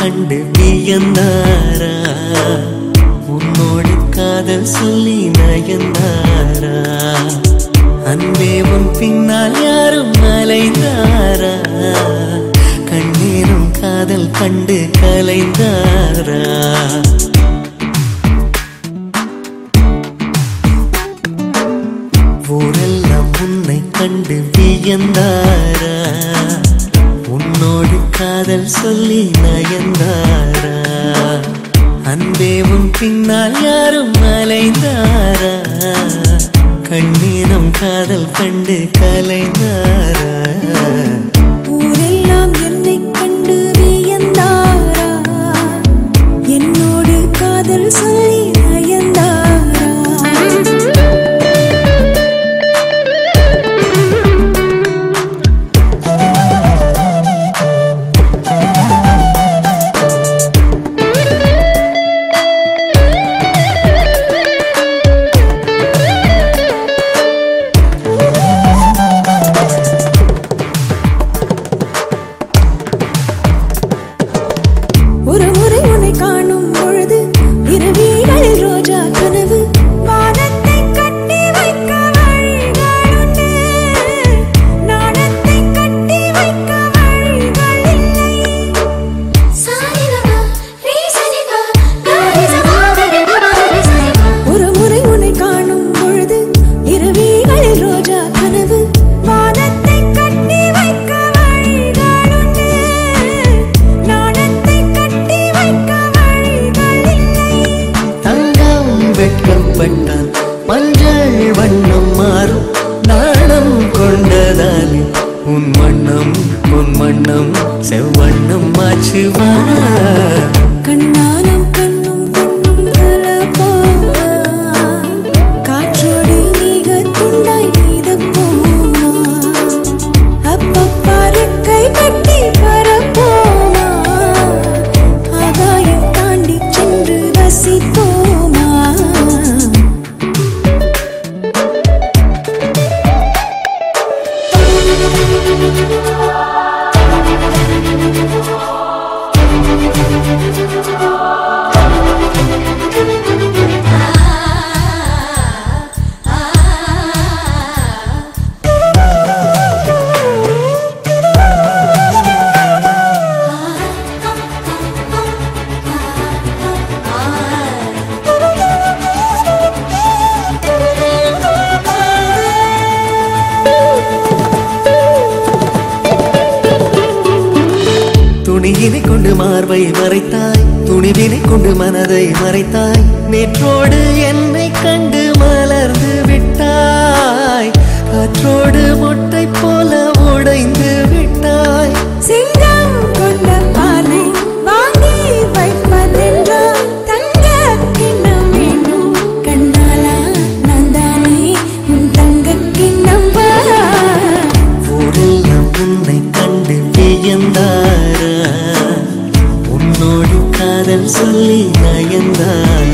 கண்டு வியந்தாரா உன்னோடு காதல் சொல்லி நயந்தாரா அன்பே உன் பின்னால் யாரும் அலைந்தாரா கண்ணீரும் காதல் கண்டு கலைந்தாரா ஊரெல்லாம் உன்னை கண்டு வியந்தாரா உன்னோடு காதல் சொல்லி நயந்தாரா அன்பே உன் பின்னால் யாரும் அலைந்தாரா கண்ணீரும் காதல் கண்டு கலைந்தாரா ஊரெல்லாம் என்னை கண்டு வியந்தாரா என்னோடு காதல் சொல்லி நயந்தாரா ஒரு முறை உன்னை காணும் பொழுது இரவிகளில் ரோஜா கனவு வானத்தை கட்டி வைக்க வழிகளுண்டு நாணத்தை கட்டி வைக்க வழிகள் இல்லை ஒரு முறை உன்னை காணும் பொழுது இரவிகளில் ரோஜா கனவு வானத்தை கட்டி வைக்க வழிகளுண்டு நாணத்தை கட்டி வைக்க வழிகள் இல்லை தங்கம் வெட்கப்பட்டால் மஞ்சள் வண்ணம் மாறும் நாணம் கொண்டதாலே உன் வண்ணம் செவ்வண்ணம் மாற்றுவா கண்ணானம் கண்ணும் கண்ணும் கலப்போமா காற்றோடு நீக துண்டாய் நீதப்போமா அப்பப்பா ரெக்கை கட்டி பறப்போமா ஆகாயம் தாண்டி சென்று ரசிப்போமா துணியினை கொண்டு மார்பை மறைத்தாய் துணிவினை கொண்டு மனதை மறைத்தாய் நேற்றோடு என்னை கண்டு மலர்ந்து விட்டாய் காற்றோடு மொட்டை போல உடைந்து விட்டாய் சிங்கம் கொண்ட பாலை வாங்கி வைப்பதென்றால் தங்க கிண்ணம் வேண்டும் கண்ணாலா நான் தானே உன் தங்க கிண்ணம் ஊரெல்லாம் உன்னை கண்டு வியந்தாரா உன்னோடு காதல் சொல்லி நயந்தாரா